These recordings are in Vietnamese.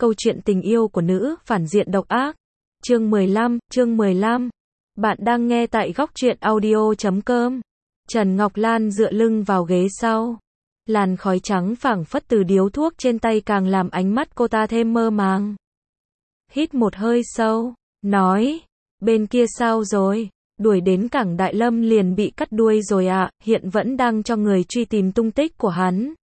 câu chuyện tình yêu của nữ phản diện độc ác. Chương 15. Bạn đang nghe tại góc truyện audio.com. Trần Ngọc Lan dựa lưng vào ghế sau. Làn khói trắng phảng phất từ điếu thuốc trên tay càng làm ánh mắt cô ta thêm mơ màng. Hít một hơi sâu, nói, bên kia sao rồi? Đuổi đến cảng Đại Lâm liền bị cắt đuôi rồi ạ, hiện vẫn đang cho người truy tìm tung tích của hắn.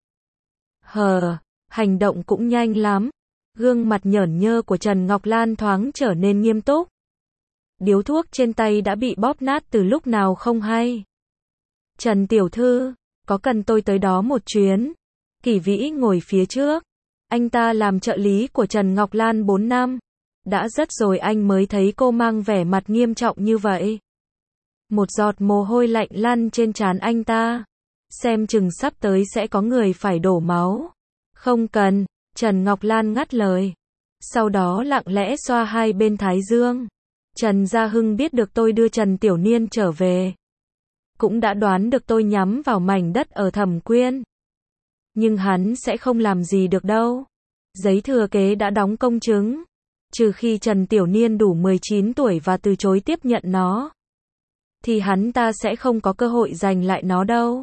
Hành động cũng nhanh lắm. Gương mặt nhởn nhơ của Trần Ngọc Lan thoáng trở nên nghiêm túc. Điếu thuốc trên tay đã bị bóp nát từ lúc nào không hay. Trần tiểu thư, có cần tôi tới đó một chuyến? Kỷ Vĩ ngồi phía trước. Anh ta làm trợ lý của Trần Ngọc Lan 4 năm. Đã rất rồi anh mới thấy cô mang vẻ mặt nghiêm trọng như vậy. Một giọt mồ hôi lạnh lăn trên trán anh ta. Xem chừng sắp tới sẽ có người phải đổ máu. Không cần, Trần Ngọc Lan ngắt lời. Sau đó lặng lẽ xoa hai bên thái dương. Trần Gia Hưng biết được tôi đưa Trần Tiểu Niên trở về. Cũng đã đoán được tôi nhắm vào mảnh đất ở Thẩm Quyên. Nhưng hắn sẽ không làm gì được đâu. Giấy thừa kế đã đóng công chứng. Trừ khi Trần Tiểu Niên đủ 19 tuổi và từ chối tiếp nhận nó. Thì hắn ta sẽ không có cơ hội giành lại nó đâu.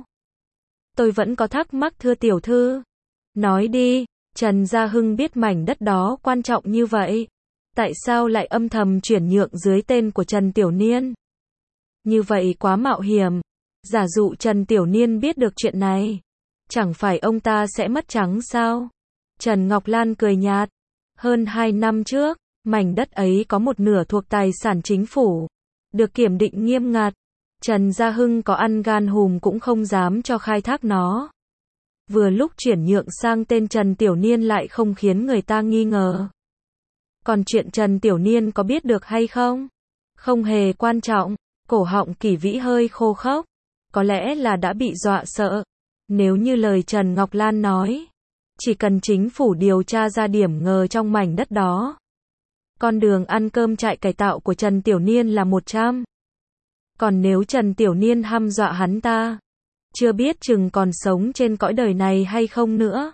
Tôi vẫn có thắc mắc thưa tiểu thư. Nói đi, Trần Gia Hưng biết mảnh đất đó quan trọng như vậy. Tại sao lại âm thầm chuyển nhượng dưới tên của Trần Tiểu Niên? Như vậy quá mạo hiểm. Giả dụ Trần Tiểu Niên biết được chuyện này. Chẳng phải ông ta sẽ mất trắng sao? Trần Ngọc Lan cười nhạt. Hơn 2 năm trước, mảnh đất ấy có một nửa thuộc tài sản chính phủ. Được kiểm định nghiêm ngặt. Trần Gia Hưng có ăn gan hùm cũng không dám cho khai thác nó. Vừa lúc chuyển nhượng sang tên Trần Tiểu Niên lại không khiến người ta nghi ngờ. Còn chuyện Trần Tiểu Niên có biết được hay không? Không hề quan trọng. Cổ họng Kỷ Vĩ hơi khô khốc. Có lẽ là đã bị dọa sợ. Nếu như lời Trần Ngọc Lan nói, chỉ cần chính phủ điều tra ra điểm ngờ trong mảnh đất đó. Con đường ăn cơm trại cải tạo của Trần Tiểu Niên là 100. Còn nếu Trần Tiểu Niên hăm dọa hắn ta, chưa biết chừng còn sống trên cõi đời này hay không nữa.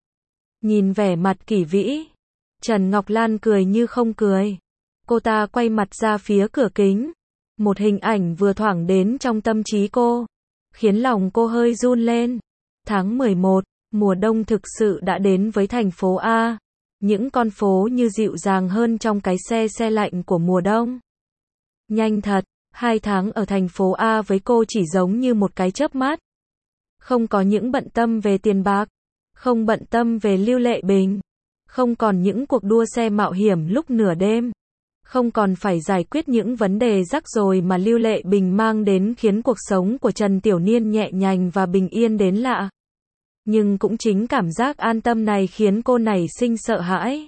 Nhìn vẻ mặt Kỷ Vĩ, Trần Ngọc Lan cười như không cười. Cô ta quay mặt ra phía cửa kính. Một hình ảnh vừa thoảng đến trong tâm trí cô, khiến lòng cô hơi run lên. Tháng 11, mùa đông thực sự đã đến với thành phố A. Những con phố như dịu dàng hơn trong cái xe lạnh của mùa đông. Nhanh thật, 2 tháng ở thành phố A với cô chỉ giống như một cái chớp mắt. Không có những bận tâm về tiền bạc, không bận tâm về Lưu Lệ Bình, không còn những cuộc đua xe mạo hiểm lúc nửa đêm, không còn phải giải quyết những vấn đề rắc rối mà Lưu Lệ Bình mang đến khiến cuộc sống của Trần Tiểu Niên nhẹ nhàng và bình yên đến lạ. Nhưng cũng chính cảm giác an tâm này khiến cô nảy sinh sợ hãi.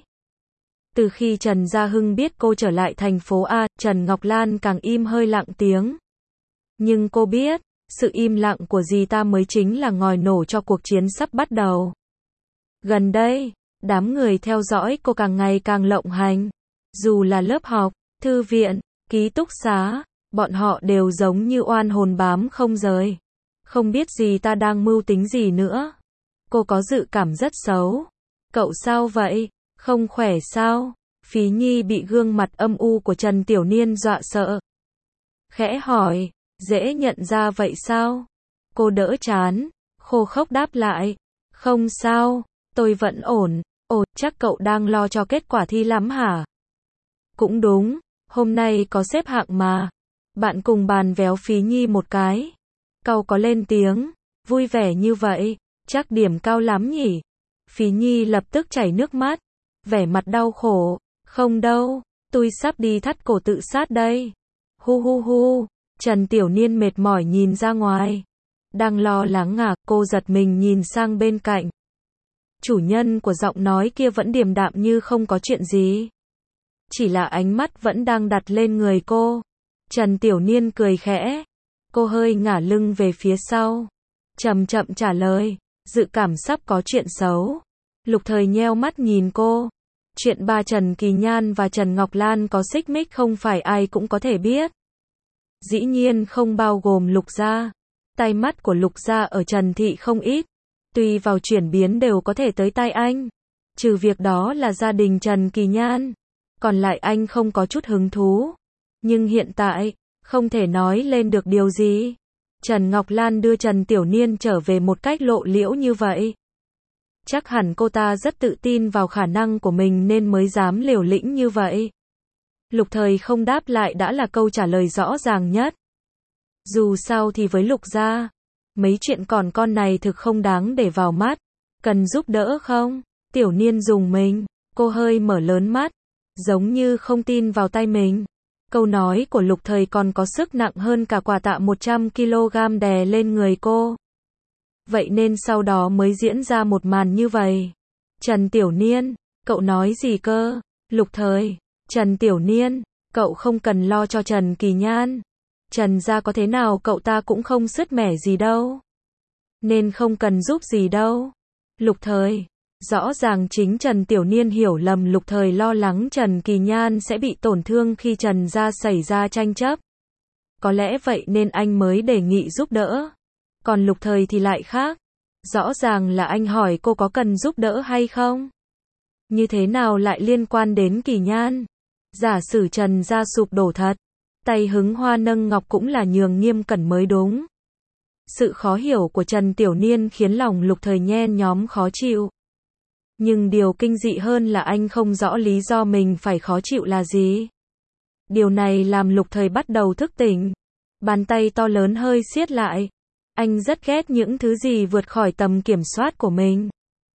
Từ khi Trần Gia Hưng biết cô trở lại thành phố A, Trần Ngọc Lan càng im hơi lặng tiếng. Nhưng cô biết, sự im lặng của dì ta mới chính là ngòi nổ cho cuộc chiến sắp bắt đầu. Gần đây, đám người theo dõi cô càng ngày càng lộng hành. Dù là lớp học, thư viện, ký túc xá, bọn họ đều giống như oan hồn bám không rời. Không biết dì ta đang mưu tính gì nữa. Cô có dự cảm rất xấu. Cậu sao vậy? Không khỏe sao? Phí Nhi bị gương mặt âm u của Trần Tiểu Niên dọa sợ. Khẽ hỏi, dễ nhận ra vậy sao? Cô đỡ chán, khô khốc đáp lại. Không sao, tôi vẫn ổn. Ồ, chắc cậu đang lo cho kết quả thi lắm hả? Cũng đúng, hôm nay có xếp hạng mà. Bạn cùng bàn véo Phí Nhi một cái. Cậu có lên tiếng, vui vẻ như vậy, chắc điểm cao lắm nhỉ? Phí Nhi lập tức chảy nước mắt, vẻ mặt đau khổ. Không đâu, tôi sắp đi thắt cổ tự sát đây. Hu. Trần Tiểu Niên mệt mỏi nhìn ra ngoài. Đang lo lắng à, cô giật mình nhìn sang bên cạnh. Chủ nhân của giọng nói kia vẫn điềm đạm như không có chuyện gì. Chỉ là ánh mắt vẫn đang đặt lên người cô. Trần Tiểu Niên cười khẽ. Cô hơi ngả lưng về phía sau. Chậm chậm trả lời. Dự cảm sắp có chuyện xấu. Lục Thời nheo mắt nhìn cô. Chuyện ba Trần Kỳ Nhan và Trần Ngọc Lan có xích mích không phải ai cũng có thể biết. Dĩ nhiên không bao gồm Lục gia. Tai mắt của Lục gia ở Trần Thị không ít. Tùy vào chuyển biến đều có thể tới tai anh. Trừ việc đó là gia đình Trần Kỳ Nhan. Còn lại anh không có chút hứng thú. Nhưng hiện tại, không thể nói lên được điều gì. Trần Ngọc Lan đưa Trần Tiểu Niên trở về một cách lộ liễu như vậy. Chắc hẳn cô ta rất tự tin vào khả năng của mình nên mới dám liều lĩnh như vậy. Lục Thời không đáp lại đã là câu trả lời rõ ràng nhất. Dù sao thì với Lục gia, mấy chuyện còn con này thực không đáng để vào mắt. Cần giúp đỡ không? Tiểu Niên dùng mình, cô hơi mở lớn mắt, giống như không tin vào tay mình. Câu nói của Lục Thời còn có sức nặng hơn cả quả tạ 100 kg đè lên người cô. Vậy nên sau đó mới diễn ra một màn như vậy. Trần Tiểu Niên, cậu nói gì cơ? Lục Thời, Trần Tiểu Niên, cậu không cần lo cho Trần Kỳ Nhan. Trần gia có thế nào cậu ta cũng không sứt mẻ gì đâu. Nên không cần giúp gì đâu. Lục Thời, rõ ràng chính Trần Tiểu Niên hiểu lầm Lục Thời lo lắng Trần Kỳ Nhan sẽ bị tổn thương khi Trần gia xảy ra tranh chấp. Có lẽ vậy nên anh mới đề nghị giúp đỡ. Còn Lục Thời thì lại khác. Rõ ràng là anh hỏi cô có cần giúp đỡ hay không? Như thế nào lại liên quan đến Kỳ Nhan? Giả sử Trần gia sụp đổ thật, tay hứng hoa nâng ngọc cũng là nhường Nghiêm Cẩn mới đúng. Sự khó hiểu của Trần Tiểu Niên khiến lòng Lục Thời nhen nhóm khó chịu. Nhưng điều kinh dị hơn là anh không rõ lý do mình phải khó chịu là gì. Điều này làm Lục Thời bắt đầu thức tỉnh. Bàn tay to lớn hơi siết lại. Anh rất ghét những thứ gì vượt khỏi tầm kiểm soát của mình.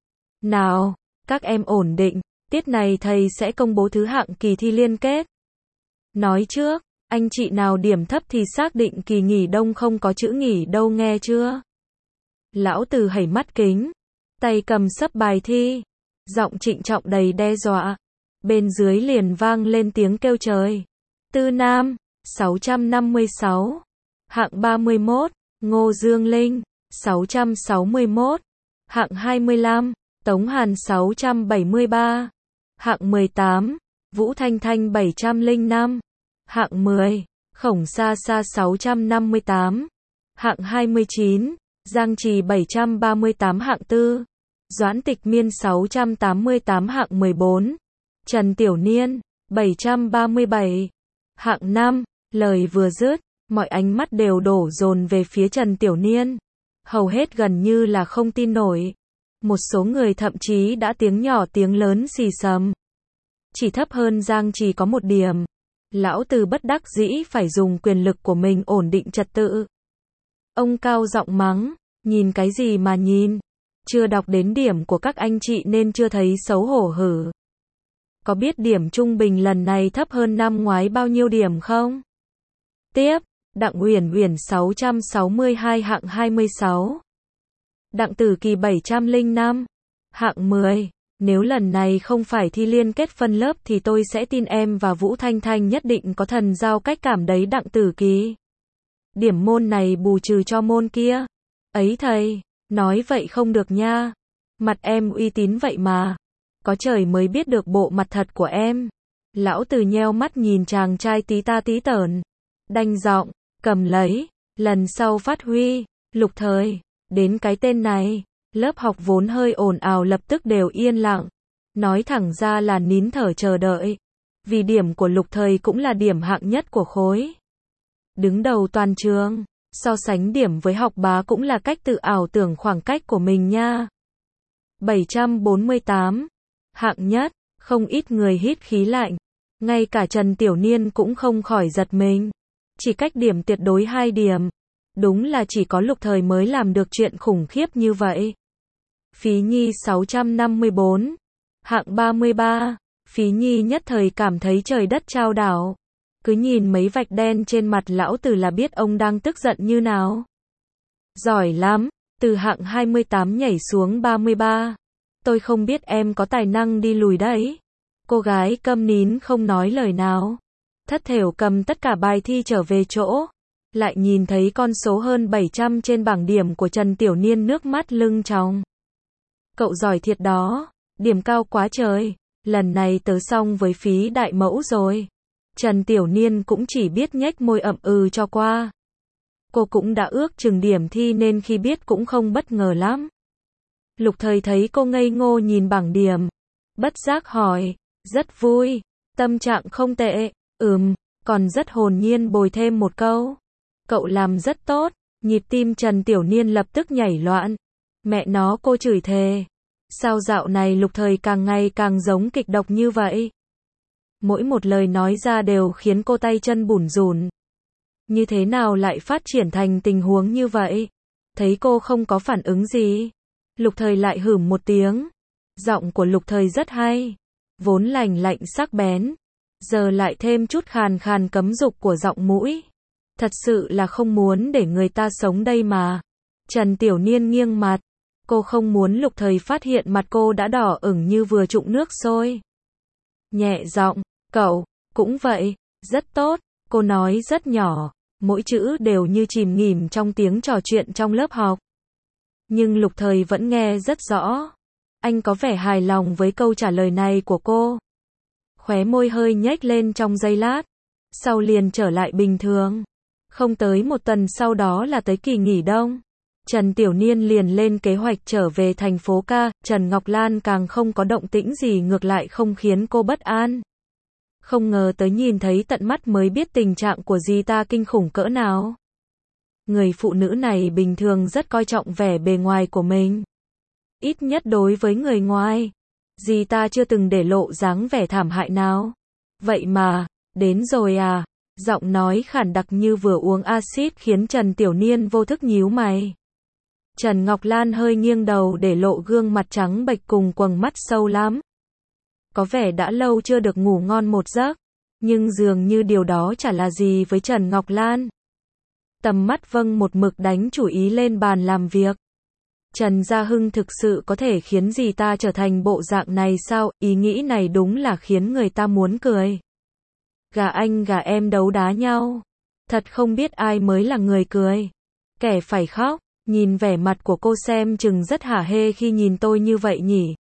Nào, các em ổn định, tiết này thầy sẽ công bố thứ hạng kỳ thi liên kết. Nói trước, anh chị nào điểm thấp thì xác định kỳ nghỉ đông không có chữ nghỉ đâu nghe chưa? Lão Từ hẩy mắt kính, tay cầm sấp bài thi, giọng trịnh trọng đầy đe dọa. Bên dưới liền vang lên tiếng kêu trời. Tư Nam, 656. Hạng 31, Ngô Dương Linh, 661. Hạng 25, Tống Hàn 673. Hạng 18, Vũ Thanh Thanh 705. Hạng 10, Khổng Sa Sa 658. Hạng 29, Giang Trì 738. Hạng 4, Doãn Tịch Miên 688. Hạng 14, Trần Tiểu Niên 737. Hạng 5, lời vừa dứt, mọi ánh mắt đều đổ dồn về phía Trần Tiểu Niên. Hầu hết gần như là không tin nổi. Một số người thậm chí đã tiếng nhỏ tiếng lớn xì xầm. Chỉ thấp hơn Giang Trì có một điểm. Lão Từ bất đắc dĩ phải dùng quyền lực của mình ổn định trật tự. Ông cao giọng mắng, nhìn cái gì mà nhìn? Chưa đọc đến điểm của các anh chị nên chưa thấy xấu hổ hử? Có biết điểm trung bình lần này thấp hơn năm ngoái bao nhiêu điểm không? Tiếp, Đặng Uyển Uyển 662. Hạng 26. Đặng Tử Kỳ 705. Hạng 10. Nếu lần này không phải thi liên kết phân lớp thì tôi sẽ tin em và Vũ Thanh Thanh nhất định có thần giao cách cảm đấy Đặng Tử Kỳ. Điểm môn này bù trừ cho môn kia. Ấy thầy, nói vậy không được nha. Mặt em uy tín vậy mà. Có trời mới biết được bộ mặt thật của em. Lão Từ nheo mắt nhìn chàng trai tí ta tí tởn. Đanh giọng, cầm lấy, lần sau phát huy. Lục Thời, đến cái tên này. Lớp học vốn hơi ồn ào lập tức đều yên lặng. Nói thẳng ra là nín thở chờ đợi. Vì điểm của Lục Thời cũng là điểm hạng nhất của khối. Đứng đầu toàn trường. So sánh điểm với học bá cũng là cách tự ảo tưởng khoảng cách của mình nha. 748. Hạng nhất, không ít người hít khí lạnh. Ngay cả Trần Tiểu Niên cũng không khỏi giật mình. Chỉ cách điểm tuyệt đối 2 điểm. Đúng là chỉ có Lục Thời mới làm được chuyện khủng khiếp như vậy. Phí Nhi 654. Hạng 33. Phí Nhi nhất thời cảm thấy trời đất chao đảo. Cứ nhìn mấy vạch đen trên mặt lão Từ là biết ông đang tức giận như nào. Giỏi lắm, từ hạng 28 nhảy xuống 33. Tôi không biết em có tài năng đi lùi đấy. Cô gái câm nín không nói lời nào. Thất thểu cầm tất cả bài thi trở về chỗ. Lại nhìn thấy con số hơn 700 trên bảng điểm của Trần Tiểu Niên nước mắt lưng tròng. Cậu giỏi thiệt đó, điểm cao quá trời. Lần này tớ xong với Phí đại mẫu rồi. Trần Tiểu Niên cũng chỉ biết nhếch môi ậm ừ cho qua. Cô cũng đã ước chừng điểm thi nên khi biết cũng không bất ngờ lắm. Lục Thời thấy cô ngây ngô nhìn bảng điểm, bất giác hỏi, rất vui, tâm trạng không tệ, còn rất hồn nhiên bồi thêm một câu. Cậu làm rất tốt, nhịp tim Trần Tiểu Niên lập tức nhảy loạn. Mẹ nó, cô chửi thề. Sao dạo này Lục Thời càng ngày càng giống kịch độc như vậy? Mỗi một lời nói ra đều khiến cô tay chân bủn rủn. Như thế nào lại phát triển thành tình huống như vậy? Thấy cô không có phản ứng gì, Lục Thời lại hửm một tiếng. Giọng của Lục Thời rất hay, vốn lành lạnh sắc bén, giờ lại thêm chút khàn khàn cấm dục của giọng mũi. Thật sự là không muốn để người ta sống đây mà. Trần Tiểu Niên nghiêng mặt, cô không muốn Lục Thời phát hiện mặt cô đã đỏ ửng như vừa trụng nước sôi. Nhẹ giọng, cậu, cũng vậy, rất tốt, cô nói rất nhỏ, mỗi chữ đều như chìm nghỉm trong tiếng trò chuyện trong lớp học. Nhưng Lục Thời vẫn nghe rất rõ. Anh có vẻ hài lòng với câu trả lời này của cô. Khóe môi hơi nhếch lên trong giây lát, sau liền trở lại bình thường. Không tới một tuần sau đó là tới kỳ nghỉ đông. Trần Tiểu Niên liền lên kế hoạch trở về thành phố ca, Trần Ngọc Lan càng không có động tĩnh gì, ngược lại không khiến cô bất an. Không ngờ tới nhìn thấy tận mắt mới biết tình trạng của dì ta kinh khủng cỡ nào. Người phụ nữ này bình thường rất coi trọng vẻ bề ngoài của mình. Ít nhất đối với người ngoài, dì ta chưa từng để lộ dáng vẻ thảm hại nào. Vậy mà, đến rồi à? Giọng nói khản đặc như vừa uống axit khiến Trần Tiểu Niên vô thức nhíu mày. Trần Ngọc Lan hơi nghiêng đầu để lộ gương mặt trắng bệch cùng quầng mắt sâu lắm. Có vẻ đã lâu chưa được ngủ ngon một giấc, nhưng dường như điều đó chả là gì với Trần Ngọc Lan. Tầm mắt vâng một mực đánh chủ ý lên bàn làm việc. Trần Gia Hưng thực sự có thể khiến dì ta trở thành bộ dạng này sao? Ý nghĩ này đúng là khiến người ta muốn cười. Gà anh gà em đấu đá nhau. Thật không biết ai mới là người cười. Kẻ phải khóc. Nhìn vẻ mặt của cô xem chừng rất hả hê khi nhìn tôi như vậy nhỉ.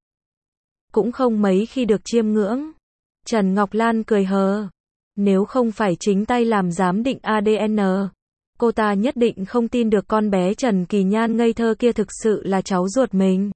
Cũng không mấy khi được chiêm ngưỡng. Trần Ngọc Lan cười hờ. Nếu không phải chính tay làm giám định ADN, cô ta nhất định không tin được con bé Trần Kỳ Nhan ngây thơ kia thực sự là cháu ruột mình.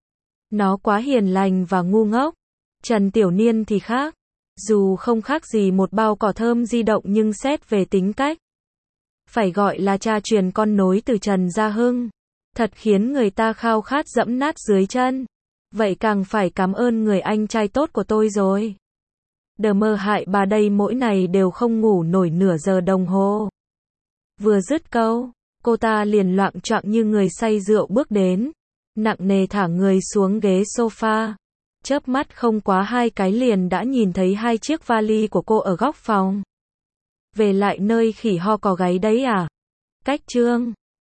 Nó quá hiền lành và ngu ngốc. Trần Tiểu Niên thì khác. Dù không khác gì một bao cỏ thơm di động nhưng xét về tính cách, phải gọi là cha truyền con nối từ Trần Gia Hưng. Thật khiến người ta khao khát dẫm nát dưới chân. Vậy càng phải cảm ơn người anh trai tốt của tôi rồi. Đờ mơ hại bà đây mỗi ngày đều không ngủ nổi nửa giờ đồng hồ. Vừa dứt câu, cô ta liền loạng choạng như người say rượu bước đến, nặng nề thả người xuống ghế sofa. Chớp mắt không quá 2 cái liền đã nhìn thấy 2 chiếc vali của cô ở góc phòng. Về lại nơi khỉ ho cò gáy đấy à? Cách chương